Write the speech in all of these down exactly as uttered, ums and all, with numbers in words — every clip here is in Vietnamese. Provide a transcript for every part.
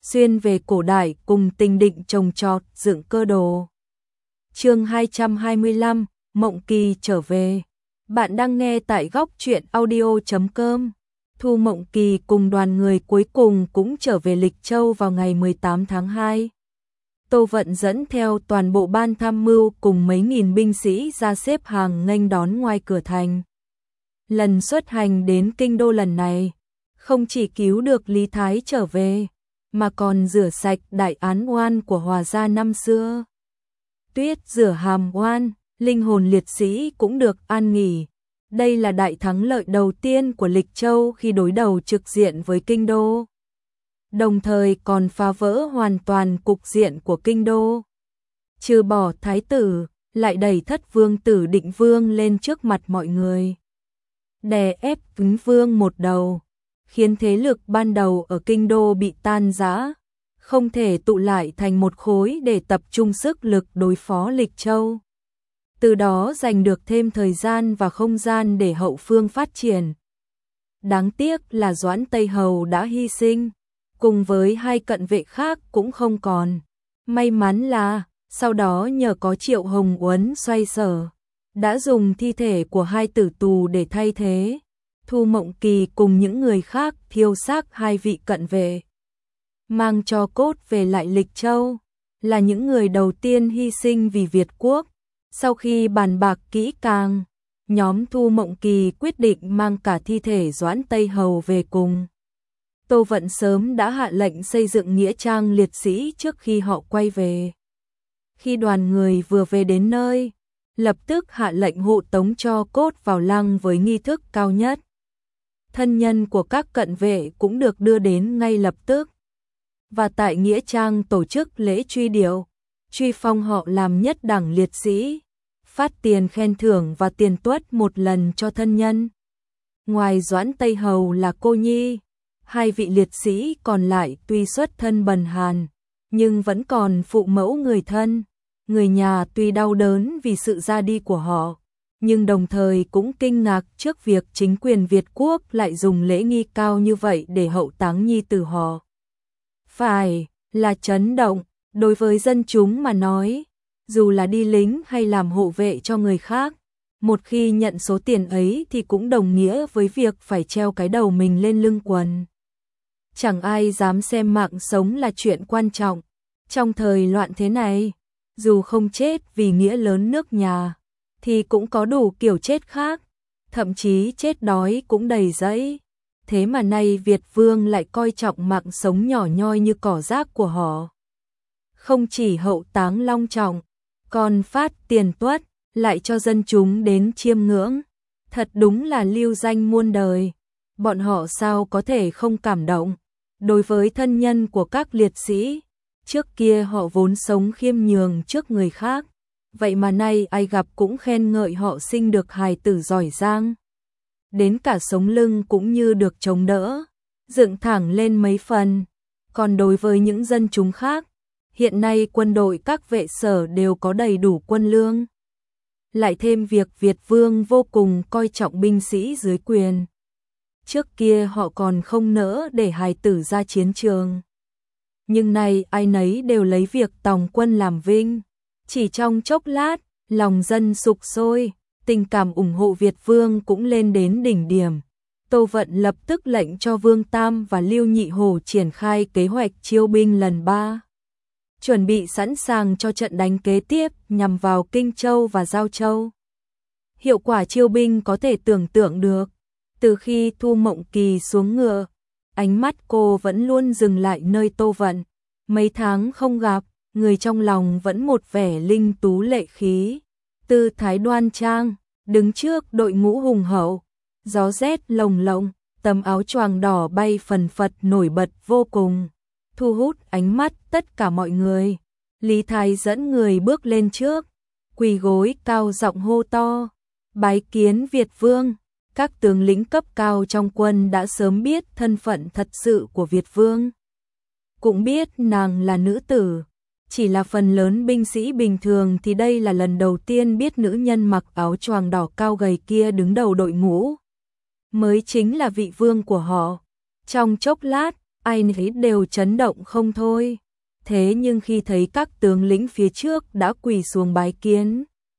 xuyên về cổ đại cùng Tình Định trồng trọt dựng cơ đồ. Chương hai trăm hai mươi lăm, Mộng Kỳ trở về. Bạn đang nghe tại góc truyện audio chấm com. Thu Mộng Kỳ cùng đoàn người cuối cùng cũng trở về Lịch Châu vào ngày mười tám tháng hai. Tô Vận dẫn theo toàn bộ ban tham mưu cùng mấy nghìn binh sĩ ra xếp hàng nghênh đón ngoài cửa thành. Lần xuất hành đến kinh đô lần này, không chỉ cứu được Lý Thái trở về, mà còn rửa sạch đại án oan của Hòa gia năm xưa. Tuyết rửa hàm oan, linh hồn liệt sĩ cũng được an nghỉ. Đây là đại thắng lợi đầu tiên của Lịch Châu khi đối đầu trực diện với kinh đô. Đồng thời còn phá vỡ hoàn toàn cục diện của kinh đô. Trừ bỏ thái tử, lại đẩy thất vương tử Định Vương lên trước mặt mọi người. Đè ép Kính Vương một đầu, khiến thế lực ban đầu ở kinh đô bị tan rã, không thể tụ lại thành một khối để tập trung sức lực đối phó Lịch Châu. Từ đó giành được thêm thời gian và không gian để hậu phương phát triển. Đáng tiếc là Doãn Tây Hầu đã hy sinh, cùng với hai cận vệ khác cũng không còn. May mắn là, sau đó nhờ có Triệu Hồng Uấn xoay sở, đã dùng thi thể của hai tử tù để thay thế. Thu Mộng Kỳ cùng những người khác thiêu xác hai vị cận vệ, mang cho cốt về lại Lịch Châu, là những người đầu tiên hy sinh vì Việt quốc. Sau khi bàn bạc kỹ càng, nhóm Thu Mộng Kỳ quyết định mang cả thi thể Doãn Tây Hầu về cùng. Tô Vận sớm đã hạ lệnh xây dựng nghĩa trang liệt sĩ trước khi họ quay về. Khi đoàn người vừa về đến nơi, lập tức hạ lệnh hộ tống cho cốt vào lăng với nghi thức cao nhất. Thân nhân của các cận vệ cũng được đưa đến ngay lập tức. Và tại nghĩa trang tổ chức lễ truy điệu, truy phong họ làm nhất đẳng liệt sĩ, phát tiền khen thưởng và tiền tuất một lần cho thân nhân. Ngoài Doãn Tây Hầu là cô nhi, hai vị liệt sĩ còn lại tuy xuất thân bần hàn, nhưng vẫn còn phụ mẫu người thân. Người nhà tuy đau đớn vì sự ra đi của họ, nhưng đồng thời cũng kinh ngạc trước việc chính quyền Việt quốc lại dùng lễ nghi cao như vậy để hậu táng nhi tử họ. Phải là chấn động, đối với dân chúng mà nói, dù là đi lính hay làm hộ vệ cho người khác, một khi nhận số tiền ấy thì cũng đồng nghĩa với việc phải treo cái đầu mình lên lưng quần. Chẳng ai dám xem mạng sống là chuyện quan trọng. Trong thời loạn thế này, dù không chết vì nghĩa lớn nước nhà, thì cũng có đủ kiểu chết khác, thậm chí chết đói cũng đầy rẫy. Thế mà nay Việt Vương lại coi trọng mạng sống nhỏ nhoi như cỏ rác của họ. Không chỉ hậu táng long trọng, còn phát tiền tuất, lại cho dân chúng đến chiêm ngưỡng. Thật đúng là lưu danh muôn đời. Bọn họ sao có thể không cảm động. Đối với thân nhân của các liệt sĩ, trước kia họ vốn sống khiêm nhường trước người khác, vậy mà nay ai gặp cũng khen ngợi họ sinh được hài tử giỏi giang. Đến cả sống lưng cũng như được chống đỡ, dựng thẳng lên mấy phần. Còn đối với những dân chúng khác, hiện nay quân đội các vệ sở đều có đầy đủ quân lương. Lại thêm việc Việt Vương vô cùng coi trọng binh sĩ dưới quyền. Trước kia họ còn không nỡ để hài tử ra chiến trường. Nhưng nay ai nấy đều lấy việc tòng quân làm vinh. Chỉ trong chốc lát, lòng dân sục sôi, tình cảm ủng hộ Việt Vương cũng lên đến đỉnh điểm. Tô Vận lập tức lệnh cho Vương Tam và Lưu Nhị Hổ triển khai kế hoạch chiêu binh lần ba. Chuẩn bị sẵn sàng cho trận đánh kế tiếp nhằm vào Kinh Châu và Giao Châu. Hiệu quả chiêu binh có thể tưởng tượng được. Từ khi Thu Mộng Kỳ xuống ngựa, ánh mắt cô vẫn luôn dừng lại nơi Tô Vận. Mấy tháng không gặp, người trong lòng vẫn một vẻ linh tú lệ khí. Tư thái đoan trang, đứng trước đội ngũ hùng hậu. Gió rét lồng lộng, tấm áo choàng đỏ bay phần phật nổi bật vô cùng, thu hút ánh mắt tất cả mọi người. Lý Thái dẫn người bước lên trước, quỳ gối cao giọng hô to, bái kiến Việt Vương. Các tướng lĩnh cấp cao trong quân đã sớm biết thân phận thật sự của Việt Vương. Cũng biết nàng là nữ tử, chỉ là phần lớn binh sĩ bình thường thì đây là lần đầu tiên biết nữ nhân mặc áo choàng đỏ cao gầy kia đứng đầu đội ngũ. Mới chính là vị vương của họ. Trong chốc lát, ai nấy đều chấn động không thôi. Thế nhưng khi thấy các tướng lĩnh phía trước đã quỳ xuống bái kiến,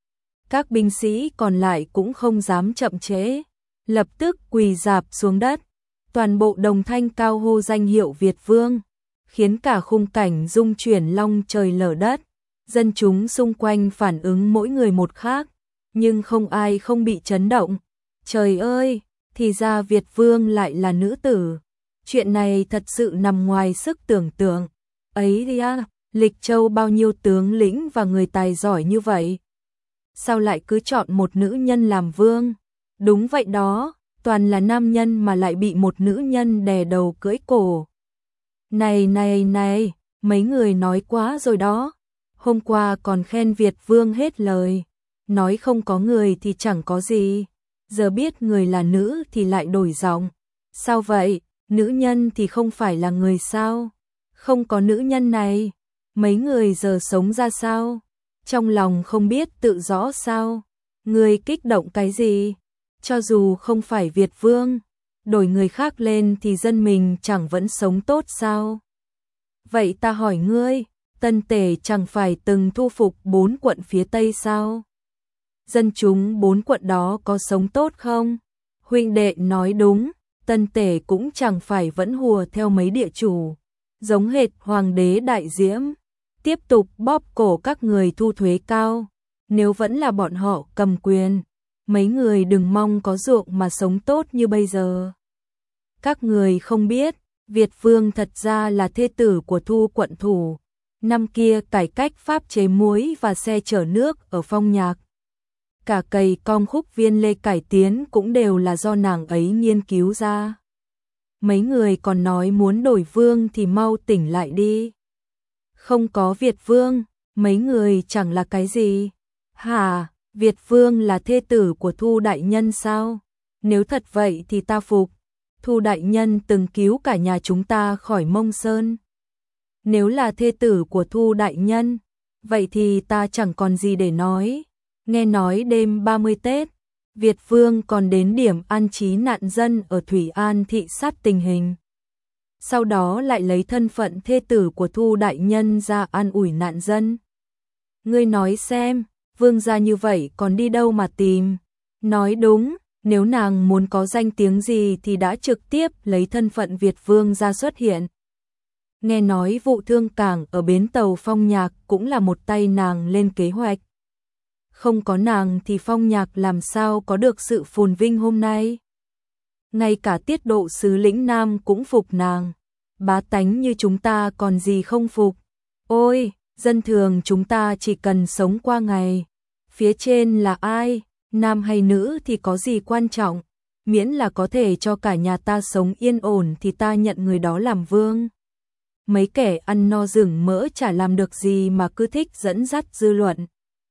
các binh sĩ còn lại cũng không dám chậm trễ, lập tức quỳ rạp xuống đất, toàn bộ đồng thanh cao hô danh hiệu Việt Vương, khiến cả khung cảnh rung chuyển long trời lở đất. Dân chúng xung quanh phản ứng mỗi người một khác, nhưng không ai không bị chấn động. Trời ơi, thì ra Việt Vương lại là nữ tử. Chuyện này thật sự nằm ngoài sức tưởng tượng. Ấy đi à, Lịch Châu bao nhiêu tướng lĩnh và người tài giỏi như vậy, sao lại cứ chọn một nữ nhân làm vương? Đúng vậy đó, toàn là nam nhân mà lại bị một nữ nhân đè đầu cưỡi cổ. Này này này, mấy người nói quá rồi đó. Hôm qua còn khen Việt Vương hết lời, nói không có người thì chẳng có gì. Giờ biết người là nữ thì lại đổi giọng. Sao vậy, nữ nhân thì không phải là người sao? Không có nữ nhân này, mấy người giờ sống ra sao? Trong lòng không biết tự rõ sao? Người kích động cái gì? Cho dù không phải Việt Vương, đổi người khác lên thì dân mình chẳng vẫn sống tốt sao? Vậy ta hỏi ngươi, Tân Tề chẳng phải từng thu phục bốn quận phía Tây sao? Dân chúng bốn quận đó có sống tốt không? Huynh đệ nói đúng, Tân Tề cũng chẳng phải vẫn hùa theo mấy địa chủ, giống hệt hoàng đế Đại Diễm, tiếp tục bóp cổ các người thu thuế cao. Nếu vẫn là bọn họ cầm quyền, mấy người đừng mong có ruộng mà sống tốt như bây giờ. Các người không biết, Việt Vương thật ra là thê tử của Thu quận thủ. Năm kia cải cách pháp chế muối và xe chở nước ở Phong Nhạc. Cả cày cong khúc viên lê cải tiến cũng đều là do nàng ấy nghiên cứu ra. Mấy người còn nói muốn đổi vương thì mau tỉnh lại đi. Không có Việt Vương, mấy người chẳng là cái gì. Hả, Việt Vương là thê tử của Thu đại nhân sao? Nếu thật vậy thì ta phục. Thu đại nhân từng cứu cả nhà chúng ta khỏi Mông Sơn. Nếu là thê tử của Thu đại nhân, vậy thì ta chẳng còn gì để nói. Nghe nói đêm ba mươi Tết, Việt Vương còn đến điểm an trí nạn dân ở Thủy An thị sát tình hình. Sau đó lại lấy thân phận thê tử của Thu đại nhân ra an ủi nạn dân. Ngươi nói xem, vương gia như vậy còn đi đâu mà tìm? Nói đúng, nếu nàng muốn có danh tiếng gì thì đã trực tiếp lấy thân phận Việt Vương ra xuất hiện. Nghe nói vụ thương cảng ở bến tàu Phong Nhạc cũng là một tay nàng lên kế hoạch. Không có nàng thì Phong Nhạc làm sao có được sự phồn vinh hôm nay. Ngay cả tiết độ sứ lĩnh Nam cũng phục nàng. Bá tánh như chúng ta còn gì không phục. Ôi, dân thường chúng ta chỉ cần sống qua ngày. Phía trên là ai, nam hay nữ thì có gì quan trọng. Miễn là có thể cho cả nhà ta sống yên ổn thì ta nhận người đó làm vương. Mấy kẻ ăn no rừng mỡ chả làm được gì mà cứ thích dẫn dắt dư luận.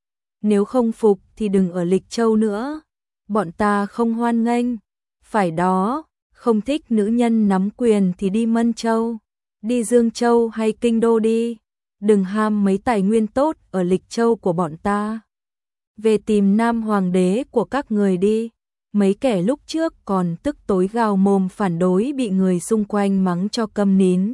Nếu không phục thì đừng ở Lịch Châu nữa. Bọn ta không hoan nghênh. Phải đó, không thích nữ nhân nắm quyền thì đi Mân Châu, đi Dương Châu hay Kinh Đô đi. Đừng ham mấy tài nguyên tốt ở Lịch Châu của bọn ta. Về tìm nam hoàng đế của các người đi. Mấy kẻ lúc trước còn tức tối gào mồm phản đối bị người xung quanh mắng cho câm nín.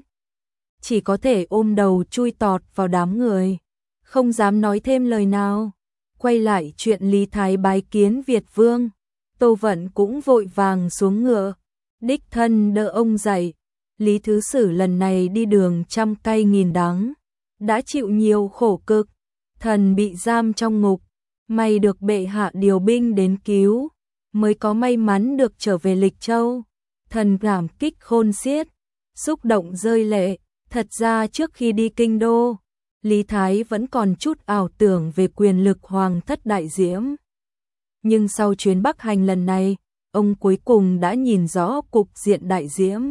Chỉ có thể ôm đầu chui tọt vào đám người, không dám nói thêm lời nào. Quay lại chuyện Lý Thái bái kiến Việt Vương, Tô Vận cũng vội vàng xuống ngựa, đích thân đỡ ông dậy. Lý Thứ Sử lần này đi đường trăm cay nghìn đắng, đã chịu nhiều khổ cực, thần bị giam trong ngục, may được bệ hạ điều binh đến cứu, mới có may mắn được trở về Lịch Châu. Thần cảm kích khôn xiết, xúc động rơi lệ. Thật ra trước khi đi Kinh Đô, Lý Thái vẫn còn chút ảo tưởng về quyền lực hoàng thất Đại Diễm. Nhưng sau chuyến Bắc hành lần này, ông cuối cùng đã nhìn rõ cục diện Đại Diễm.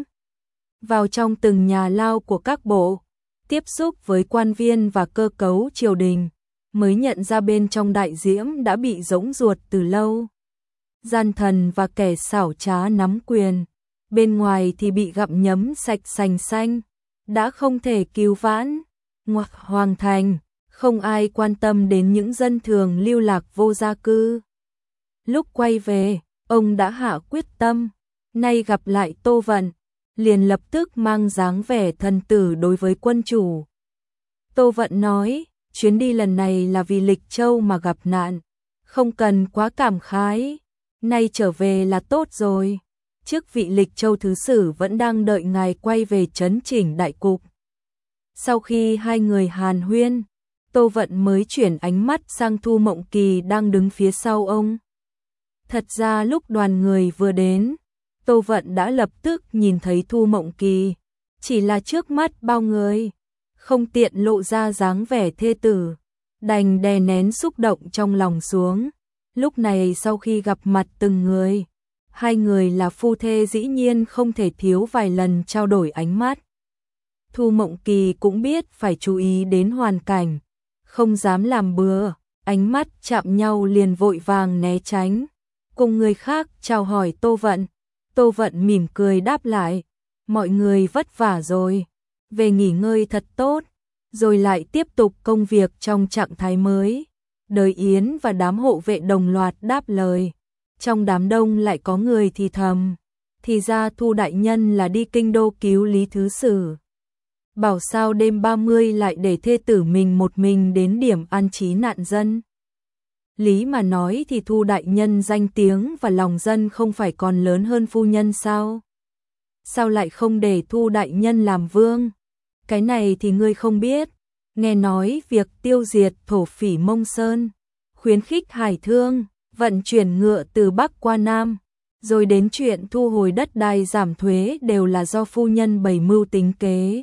Vào trong từng nhà lao của các bộ, tiếp xúc với quan viên và cơ cấu triều đình, mới nhận ra bên trong Đại Diễm đã bị rỗng ruột từ lâu. Gian thần và kẻ xảo trá nắm quyền, bên ngoài thì bị gặm nhấm sạch sành xanh, đã không thể cứu vãn. Ngoặc hoàng thành, không ai quan tâm đến những dân thường lưu lạc vô gia cư. Lúc quay về, ông đã hạ quyết tâm, nay gặp lại Tô Vận, liền lập tức mang dáng vẻ thần tử đối với quân chủ. Tô Vận nói, chuyến đi lần này là vì Lịch Châu mà gặp nạn, không cần quá cảm khái, nay trở về là tốt rồi. Chức vị Lịch Châu thứ sử vẫn đang đợi ngài quay về trấn chỉnh đại cục. Sau khi hai người hàn huyên, Tô Vận mới chuyển ánh mắt sang Thu Mộng Kỳ đang đứng phía sau ông. Thật ra lúc đoàn người vừa đến, Tô Vận đã lập tức nhìn thấy Thu Mộng Kỳ, chỉ là trước mắt bao người, không tiện lộ ra dáng vẻ thê tử, đành đè nén xúc động trong lòng xuống. Lúc này sau khi gặp mặt từng người, hai người là phu thê dĩ nhiên không thể thiếu vài lần trao đổi ánh mắt. Thu Mộng Kỳ cũng biết phải chú ý đến hoàn cảnh, không dám làm bừa, ánh mắt chạm nhau liền vội vàng né tránh, cùng người khác chào hỏi Tô Vận. Tô Vận mỉm cười đáp lại, mọi người vất vả rồi, về nghỉ ngơi thật tốt, rồi lại tiếp tục công việc trong trạng thái mới. Đời Yến và đám hộ vệ đồng loạt đáp lời, trong đám đông lại có người thì thầm, thì ra Thu đại nhân là đi kinh đô cứu Lý thứ sử. Bảo sao đêm ba mươi lại để thê tử mình một mình đến điểm an trí nạn dân. Lý mà nói thì Thu đại nhân danh tiếng và lòng dân không phải còn lớn hơn phu nhân sao? Sao lại không để Thu đại nhân làm vương? Cái này thì ngươi không biết. Nghe nói việc tiêu diệt thổ phỉ Mông Sơn, khuyến khích hải thương, vận chuyển ngựa từ Bắc qua Nam, rồi đến chuyện thu hồi đất đai giảm thuế đều là do phu nhân bày mưu tính kế.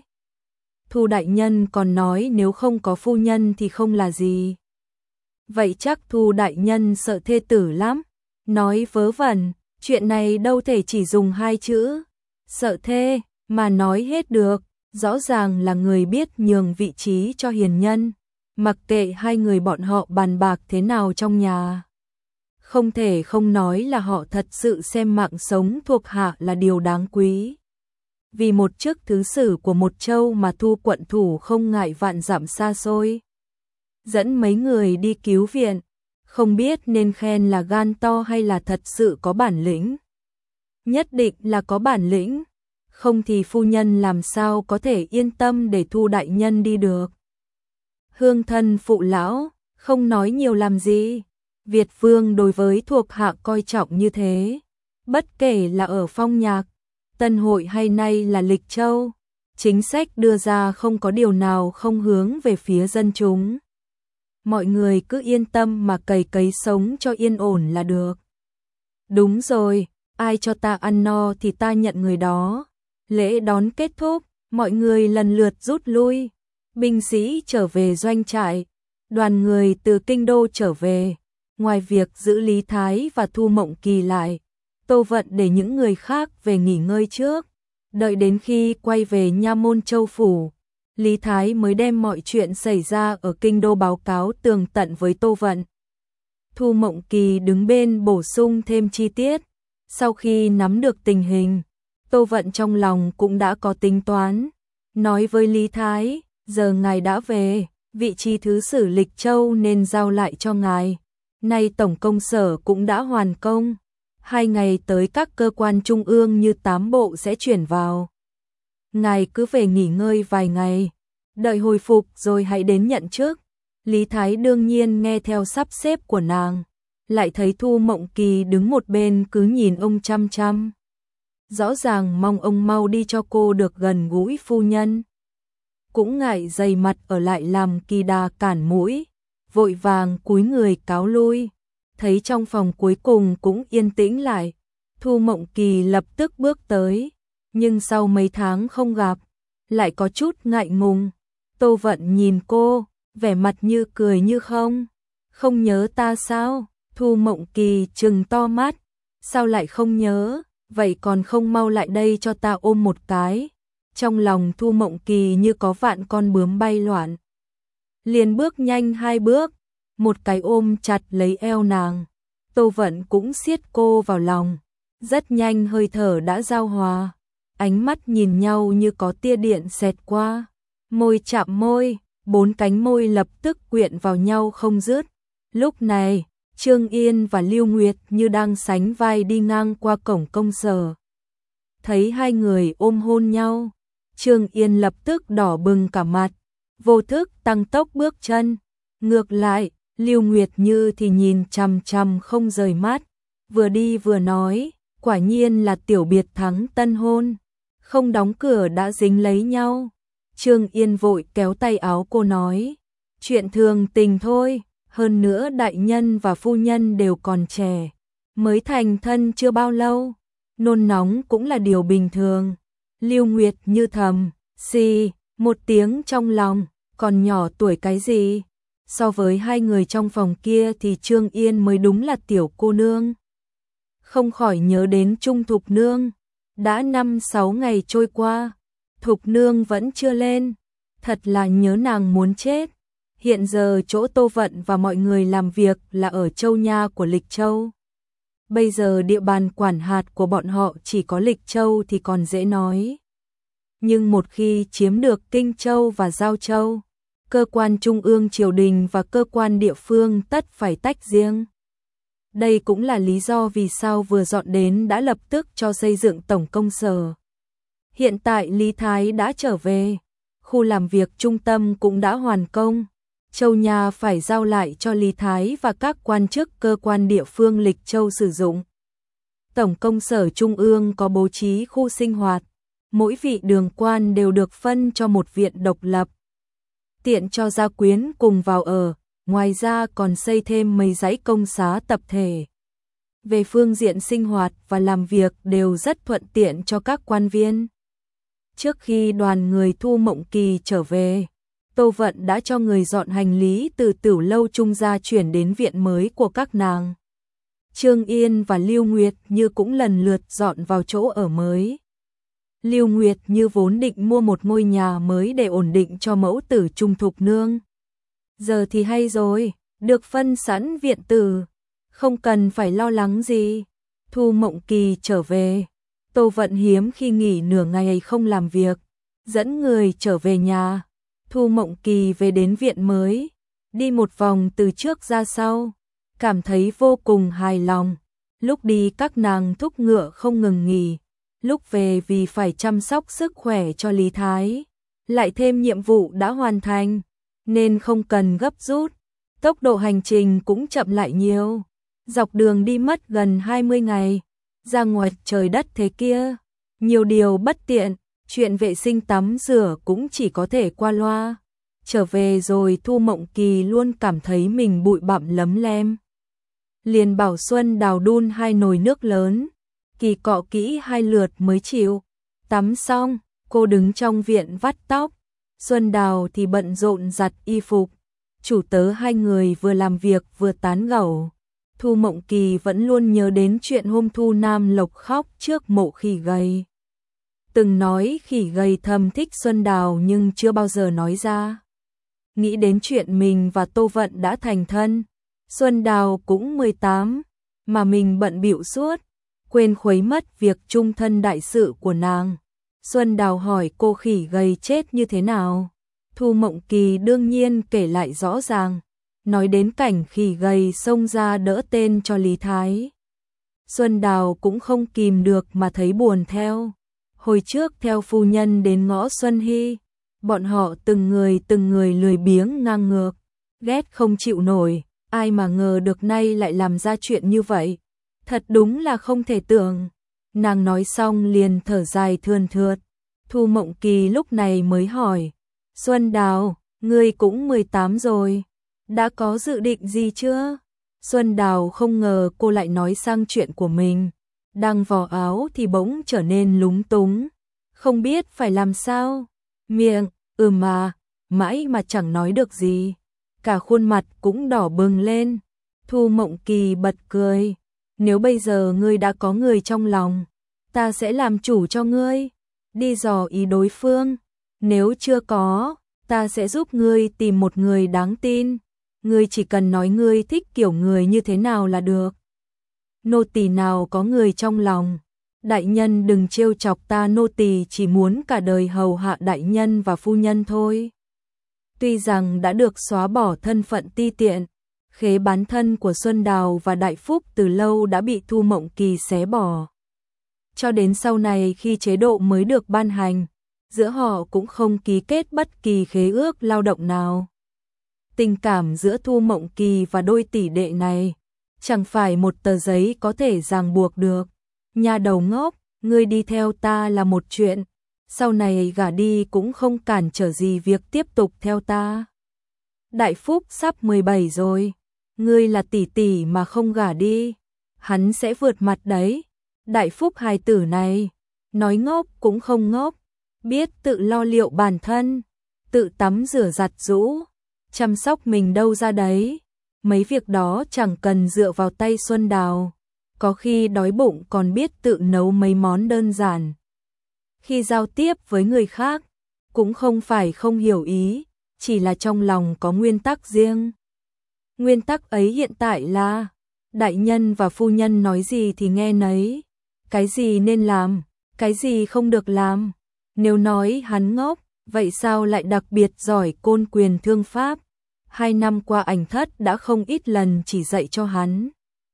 Thu đại nhân còn nói nếu không có phu nhân thì không là gì. Vậy chắc Thu đại nhân sợ thê tử lắm. Nói vớ vẩn, chuyện này đâu thể chỉ dùng hai chữ sợ thê mà nói hết được. Rõ ràng là người biết nhường vị trí cho hiền nhân, mặc kệ hai người bọn họ bàn bạc thế nào trong nhà. Không thể không nói là họ thật sự xem mạng sống thuộc hạ là điều đáng quý. Vì một chức thứ sử của một châu mà Thu quận thủ không ngại vạn dặm xa xôi, dẫn mấy người đi cứu viện, không biết nên khen là gan to hay là thật sự có bản lĩnh. Nhất định là có bản lĩnh, không thì phu nhân làm sao có thể yên tâm để Thu đại nhân đi được. Hương thân phụ lão, không nói nhiều làm gì. Việt vương đối với thuộc hạ coi trọng như thế, bất kể là ở Phong Nhạc, Tân Hội hay nay là Lịch Châu, chính sách đưa ra không có điều nào không hướng về phía dân chúng. Mọi người cứ yên tâm mà cày cấy sống cho yên ổn là được. Đúng rồi, ai cho ta ăn no thì ta nhận người đó. Lễ đón kết thúc, mọi người lần lượt rút lui, binh sĩ trở về doanh trại, đoàn người từ kinh đô trở về. Ngoài việc giữ Lý Thái và Thu Mộng Kỳ lại, Tô Vận để những người khác về nghỉ ngơi trước, đợi đến khi quay về Nha Môn Châu phủ, Lý Thái mới đem mọi chuyện xảy ra ở kinh đô báo cáo tường tận với Tô Vận. Thu Mộng Kỳ đứng bên bổ sung thêm chi tiết, sau khi nắm được tình hình, Tô Vận trong lòng cũng đã có tính toán, nói với Lý Thái, giờ ngài đã về, vị trí thứ sử Lịch Châu nên giao lại cho ngài. Nay tổng công sở cũng đã hoàn công, hai ngày tới các cơ quan trung ương như tám bộ sẽ chuyển vào. Ngài cứ về nghỉ ngơi vài ngày, đợi hồi phục rồi hãy đến nhận chức. Lý Thái đương nhiên nghe theo sắp xếp của nàng, lại thấy Thu Mộng Kỳ đứng một bên cứ nhìn ông chăm chăm. Rõ ràng mong ông mau đi cho cô được gần gũi phu nhân. Cũng ngại dày mặt ở lại làm kỳ đà cản mũi, vội vàng cúi người cáo lui. Thấy trong phòng cuối cùng cũng yên tĩnh lại, Thu Mộng Kỳ lập tức bước tới, nhưng sau mấy tháng không gặp, lại có chút ngại ngùng. Tô Vận nhìn cô, vẻ mặt như cười như không. Không nhớ ta sao? Thu Mộng Kỳ trừng to mắt, sao lại không nhớ, vậy còn không mau lại đây cho ta ôm một cái. Trong lòng Thu Mộng Kỳ như có vạn con bướm bay loạn. Liền bước nhanh hai bước, một cái ôm chặt lấy eo nàng. Tô Vận cũng siết cô vào lòng, rất nhanh hơi thở đã giao hòa, ánh mắt nhìn nhau như có tia điện xẹt qua, môi chạm môi, bốn cánh môi lập tức quyện vào nhau không dứt. Lúc này, Trương Yên và Lưu Nguyệt như đang sánh vai đi ngang qua cổng công sở. Thấy hai người ôm hôn nhau, Trương Yên lập tức đỏ bừng cả mặt, vô thức tăng tốc bước chân. Ngược lại, Lưu Nguyệt Như thì nhìn chằm chằm không rời mắt, vừa đi vừa nói, quả nhiên là tiểu biệt thắng tân hôn, không đóng cửa đã dính lấy nhau. Trương Yên vội kéo tay áo cô nói, chuyện thường tình thôi, hơn nữa đại nhân và phu nhân đều còn trẻ, mới thành thân chưa bao lâu, nôn nóng cũng là điều bình thường. Lưu Nguyệt Như thầm, xì, một tiếng trong lòng, còn nhỏ tuổi cái gì? So với hai người trong phòng kia thì Trương Yên mới đúng là tiểu cô nương. Không khỏi nhớ đến Trung Thục Nương, đã năm sáu ngày trôi qua, Thục Nương vẫn chưa lên, thật là nhớ nàng muốn chết. Hiện giờ chỗ Tô Vận và mọi người làm việc là ở Châu Nha của Lịch Châu. Bây giờ địa bàn quản hạt của bọn họ chỉ có Lịch Châu thì còn dễ nói. Nhưng một khi chiếm được Kinh Châu và Giao Châu, cơ quan trung ương triều đình và cơ quan địa phương tất phải tách riêng. Đây cũng là lý do vì sao vừa dọn đến đã lập tức cho xây dựng tổng công sở. Hiện tại Lý Thái đã trở về, khu làm việc trung tâm cũng đã hoàn công. Châu Nha phải giao lại cho Lý Thái và các quan chức cơ quan địa phương Lịch Châu sử dụng. Tổng công sở trung ương có bố trí khu sinh hoạt, mỗi vị đường quan đều được phân cho một viện độc lập, tiện cho gia quyến cùng vào ở, ngoài ra còn xây thêm mấy dãy công xá tập thể. Về phương diện sinh hoạt và làm việc đều rất thuận tiện cho các quan viên. Trước khi đoàn người Thu Mộng Kỳ trở về, Tô Vận đã cho người dọn hành lý từ Tửu Lâu Trung gia chuyển đến viện mới của các nàng. Trương Yên và Lưu Nguyệt Như cũng lần lượt dọn vào chỗ ở mới. Lưu Nguyệt Như vốn định mua một ngôi nhà mới để ổn định cho mẫu tử Trung Thục Nương. Giờ thì hay rồi, được phân sẵn viện tử, không cần phải lo lắng gì. Thu Mộng Kỳ trở về, Tô Vận hiếm khi nghỉ nửa ngày không làm việc, dẫn người trở về nhà. Thu Mộng Kỳ về đến viện mới, đi một vòng từ trước ra sau, cảm thấy vô cùng hài lòng. Lúc đi các nàng thúc ngựa không ngừng nghỉ, lúc về vì phải chăm sóc sức khỏe cho Lý Thái, lại thêm nhiệm vụ đã hoàn thành, nên không cần gấp rút, tốc độ hành trình cũng chậm lại nhiều. Dọc đường đi mất gần hai mươi ngày, ra ngoài trời đất thế kia, nhiều điều bất tiện, chuyện vệ sinh tắm rửa cũng chỉ có thể qua loa. Trở về rồi Thu Mộng Kỳ luôn cảm thấy mình bụi bặm lấm lem. Liền bảo Xuân Đào đun hai nồi nước lớn, Kỳ cọ kỹ hai lượt mới chịu. Tắm xong, cô đứng trong viện vắt tóc, Xuân Đào thì bận rộn giặt y phục. Chủ tớ hai người vừa làm việc vừa tán gẫu. Thu Mộng Kỳ vẫn luôn nhớ đến chuyện hôm Thu Nam Lộc khóc trước mộ Khỉ Gầy. Từng nói Khỉ Gầy thầm thích Xuân Đào nhưng chưa bao giờ nói ra. Nghĩ đến chuyện mình và Tô Vận đã thành thân, Xuân Đào cũng mười tám, mà mình bận bịu suốt, quên khuấy mất việc chung thân đại sự của nàng. Xuân Đào hỏi cô Khỉ Gầy chết như thế nào. Thu Mộng Kỳ đương nhiên kể lại rõ ràng, nói đến cảnh Khỉ Gầy xông ra đỡ tên cho Lý Thái. Xuân Đào cũng không kìm được mà thấy buồn theo. Hồi trước theo phu nhân đến ngõ Xuân Hy, bọn họ từng người từng người lười biếng ngang ngược, ghét không chịu nổi, ai mà ngờ được nay lại làm ra chuyện như vậy. Thật đúng là không thể tưởng. Nàng nói xong liền thở dài thườn thượt. Thu Mộng Kỳ lúc này mới hỏi, Xuân Đào, ngươi cũng mười tám rồi, đã có dự định gì chưa? Xuân Đào không ngờ cô lại nói sang chuyện của mình, đang vò áo thì bỗng trở nên lúng túng, không biết phải làm sao. Miệng, ừ mà, mãi mà chẳng nói được gì, cả khuôn mặt cũng đỏ bừng lên. Thu Mộng Kỳ bật cười, nếu bây giờ ngươi đã có người trong lòng, ta sẽ làm chủ cho ngươi, đi dò ý đối phương, nếu chưa có, ta sẽ giúp ngươi tìm một người đáng tin, ngươi chỉ cần nói ngươi thích kiểu người như thế nào là được. Nô tỳ nào có người trong lòng, đại nhân đừng trêu chọc ta, nô tỳ chỉ muốn cả đời hầu hạ đại nhân và phu nhân thôi. Tuy rằng đã được xóa bỏ thân phận ti tiện, khế bán thân của Xuân Đào và Đại Phúc từ lâu đã bị Thu Mộng Kỳ xé bỏ. Cho đến sau này khi chế độ mới được ban hành, giữa họ cũng không ký kết bất kỳ khế ước lao động nào. Tình cảm giữa Thu Mộng Kỳ và đôi tỷ đệ này chẳng phải một tờ giấy có thể ràng buộc được. Nhà đầu ngốc, ngươi đi theo ta là một chuyện, sau này gả đi cũng không cản trở gì việc tiếp tục theo ta. Đại Phúc sắp mười bảy rồi, ngươi là tỷ tỷ mà không gả đi, hắn sẽ vượt mặt đấy. Đại Phúc hài tử này, nói ngốc cũng không ngốc, biết tự lo liệu bản thân, tự tắm rửa giặt giũ, chăm sóc mình đâu ra đấy. Mấy việc đó chẳng cần dựa vào tay Xuân Đào, có khi đói bụng còn biết tự nấu mấy món đơn giản. Khi giao tiếp với người khác, cũng không phải không hiểu ý, chỉ là trong lòng có nguyên tắc riêng. Nguyên tắc ấy hiện tại là, đại nhân và phu nhân nói gì thì nghe nấy, cái gì nên làm, cái gì không được làm. Nếu nói hắn ngốc, vậy sao lại đặc biệt giỏi côn quyền thương pháp? Hai năm qua Ảnh Thất đã không ít lần chỉ dạy cho hắn.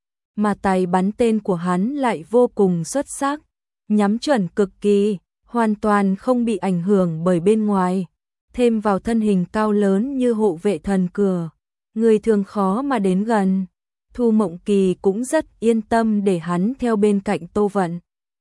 Mà tài bắn tên của hắn lại vô cùng xuất sắc, nhắm chuẩn cực kỳ, hoàn toàn không bị ảnh hưởng bởi bên ngoài. Thêm vào thân hình cao lớn như hộ vệ thần cửa, người thường khó mà đến gần. Thu Mộng Kỳ cũng rất yên tâm để hắn theo bên cạnh Tô Vận.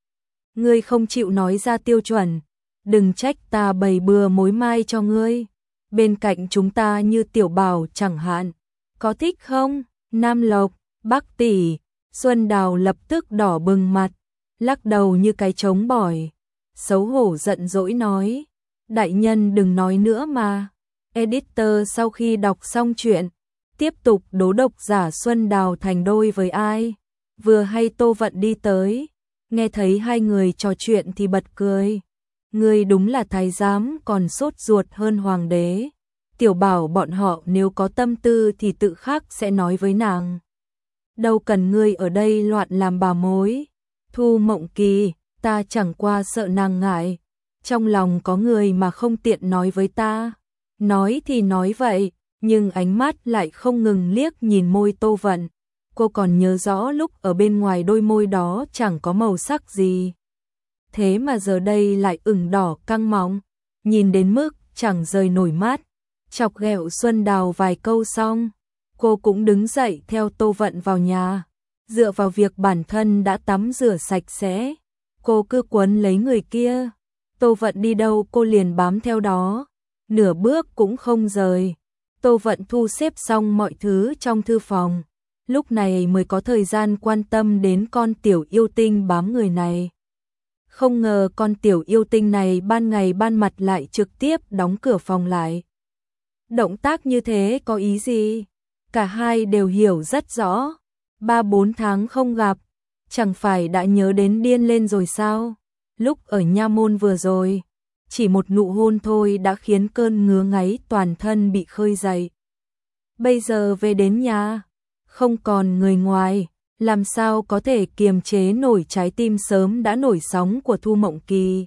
Ngươi không chịu nói ra tiêu chuẩn, đừng trách ta bày bừa mối mai cho ngươi. Bên cạnh chúng ta như Tiểu Bảo chẳng hạn, có thích không? Nam Lộc, Bắc tỷ, Xuân Đào lập tức đỏ bừng mặt, lắc đầu như cái trống bỏi, xấu hổ giận dỗi nói, đại nhân đừng nói nữa mà. Editor sau khi đọc xong chuyện, tiếp tục đố độc giả Xuân Đào thành đôi với ai. Vừa hay Tô Vận đi tới, nghe thấy hai người trò chuyện thì bật cười. Ngươi đúng là thái giám còn sốt ruột hơn hoàng đế. Tiểu Bảo bọn họ nếu có tâm tư thì tự khắc sẽ nói với nàng. Đâu cần ngươi ở đây loạn làm bà mối. Thu Mộng Kỳ, ta chẳng qua sợ nàng ngại, trong lòng có người mà không tiện nói với ta. Nói thì nói vậy, nhưng ánh mắt lại không ngừng liếc nhìn môi Tô Vận. Cô còn nhớ rõ lúc ở bên ngoài đôi môi đó chẳng có màu sắc gì. Thế mà giờ đây lại ửng đỏ căng mọng, nhìn đến mức chẳng rời nổi mắt. Chọc ghẹo Xuân Đào vài câu xong, cô cũng đứng dậy theo Tô Vận vào nhà. Dựa vào việc bản thân đã tắm rửa sạch sẽ, cô cứ quấn lấy người kia. Tô Vận đi đâu cô liền bám theo đó, nửa bước cũng không rời. Tô Vận thu xếp xong mọi thứ trong thư phòng, lúc này mới có thời gian quan tâm đến con tiểu yêu tinh bám người này. Không ngờ con tiểu yêu tinh này ban ngày ban mặt lại trực tiếp đóng cửa phòng lại. Động tác như thế có ý gì? Cả hai đều hiểu rất rõ. Ba bốn tháng không gặp, chẳng phải đã nhớ đến điên lên rồi sao? Lúc ở nha môn vừa rồi, chỉ một nụ hôn thôi đã khiến cơn ngứa ngáy toàn thân bị khơi dậy. Bây giờ về đến nhà, không còn người ngoài, làm sao có thể kiềm chế nổi trái tim sớm đã nổi sóng của Thu Mộng Kỳ.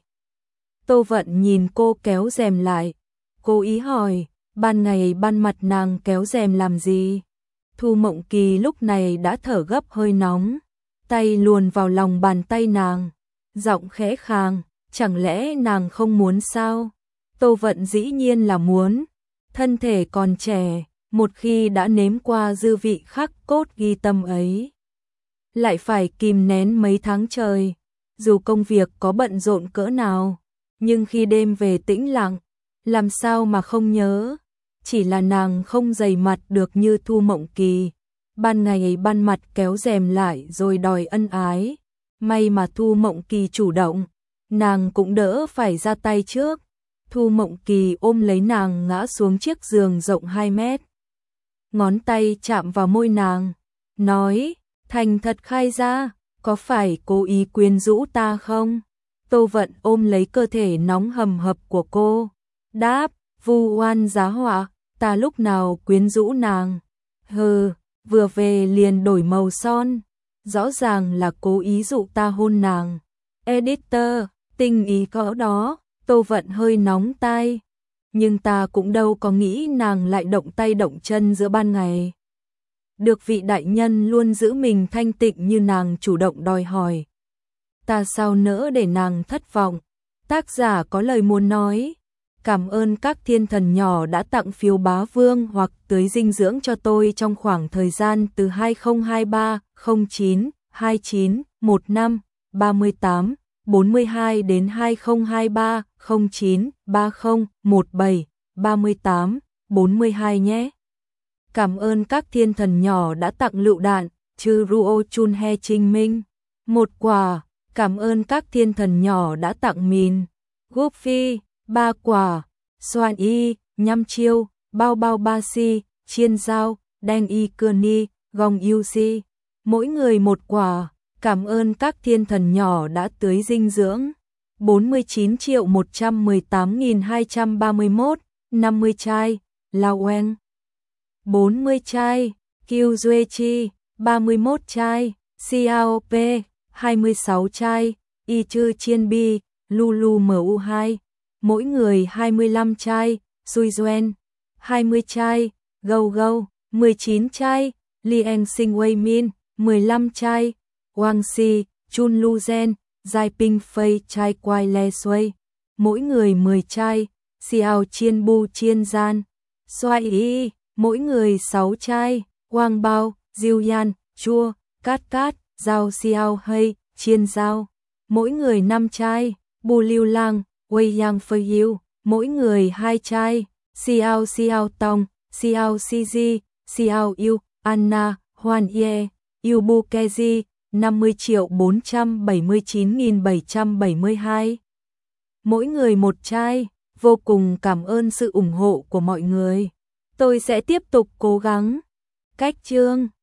Tô Vận nhìn cô kéo rèm lại, cô ý hỏi, ban ngày ban mặt nàng kéo rèm làm gì? Thu Mộng Kỳ lúc này đã thở gấp hơi nóng, tay luồn vào lòng bàn tay nàng, giọng khẽ khàng, chẳng lẽ nàng không muốn sao? Tô Vận dĩ nhiên là muốn, thân thể còn trẻ, một khi đã nếm qua dư vị khắc cốt ghi tâm ấy, lại phải kìm nén mấy tháng trời, dù công việc có bận rộn cỡ nào, nhưng khi đêm về tĩnh lặng, làm sao mà không nhớ? Chỉ là nàng không dày mặt được như Thu Mộng Kỳ, ban ngày ban mặt kéo rèm lại rồi đòi ân ái. May mà Thu Mộng Kỳ chủ động, nàng cũng đỡ phải ra tay trước. Thu Mộng Kỳ ôm lấy nàng ngã xuống chiếc giường rộng hai mét. Ngón tay chạm vào môi nàng, nói, thành thật khai ra, có phải cố ý quyến rũ ta không? Tô Vận ôm lấy cơ thể nóng hầm hập của cô, đáp, vu oan giá họa, ta lúc nào quyến rũ nàng? Hừ, vừa về liền đổi màu son, rõ ràng là cố ý dụ ta hôn nàng. Editor, tình ý cỡ đó, Tô Vận hơi nóng tai, nhưng ta cũng đâu có nghĩ nàng lại động tay động chân giữa ban ngày. Được vị đại nhân luôn giữ mình thanh tịnh như nàng chủ động đòi hỏi. ta sao nỡ để nàng thất vọng. Tác giả có lời muốn nói. Cảm ơn các thiên thần nhỏ đã tặng phiếu bá vương hoặc tưới dinh dưỡng cho tôi trong khoảng thời gian từ hai không hai ba không chín hai chín mười lăm ba mươi tám bốn mươi hai đến hai không hai ba không chín ba không một bảy ba mươi tám bốn mươi hai nhé. Cảm ơn các thiên thần nhỏ đã tặng lựu đạn, chư Ruo Chun He Trinh Minh. Một quả. Cảm ơn các thiên thần nhỏ đã tặng mìn. Goofy, ba quả. Soan Y, nhăm chiêu, bao bao ba si, chiên dao, đen y cơ ni, gong yu si. Mỗi người một quả. Cảm ơn các thiên thần nhỏ đã tưới dinh dưỡng. bốn mươi chín triệu một trăm mười tám nghìn hai trăm ba mươi mốt, năm mươi chai. Lao Wen. bốn mươi chai. Kiêu Duê Chi, ba mươi mốt chai. Xiao P, hai mươi sáu chai. Y Chư Chiên Bi, Lulu M U hai. Mỗi người hai mươi lăm chai. Sui Duen, hai mươi chai. Gâu Gâu, mười chín chai. Lien Sinh Wei Min, mười lăm chai. Wang Si, Chun Lu Gen, Giai Ping Fei chai Quai Le Sui. Mỗi người mười chai. Xiao Chiên Bu Chiên Gian, Xoai Y, mỗi người sáu chai. Wang Bao, Diêu Yan, Chua, Cát Cát, Giao Xiao Hay, Chiên Giao. Mỗi người năm chai. Bù Lưu Lang, Wei Yang Fei Yu, mỗi người hai chai. Xiao Xiao Tong, Xiao Cz, Xiao Yu, Anna, Hoan Ye, Yu Bu Kezi, năm mươi triệu bốn trăm bảy mươi chín nghìn bảy trăm bảy mươi hai. Mỗi người một chai. Vô cùng cảm ơn sự ủng hộ của mọi người. Tôi sẽ tiếp tục cố gắng. Cách chương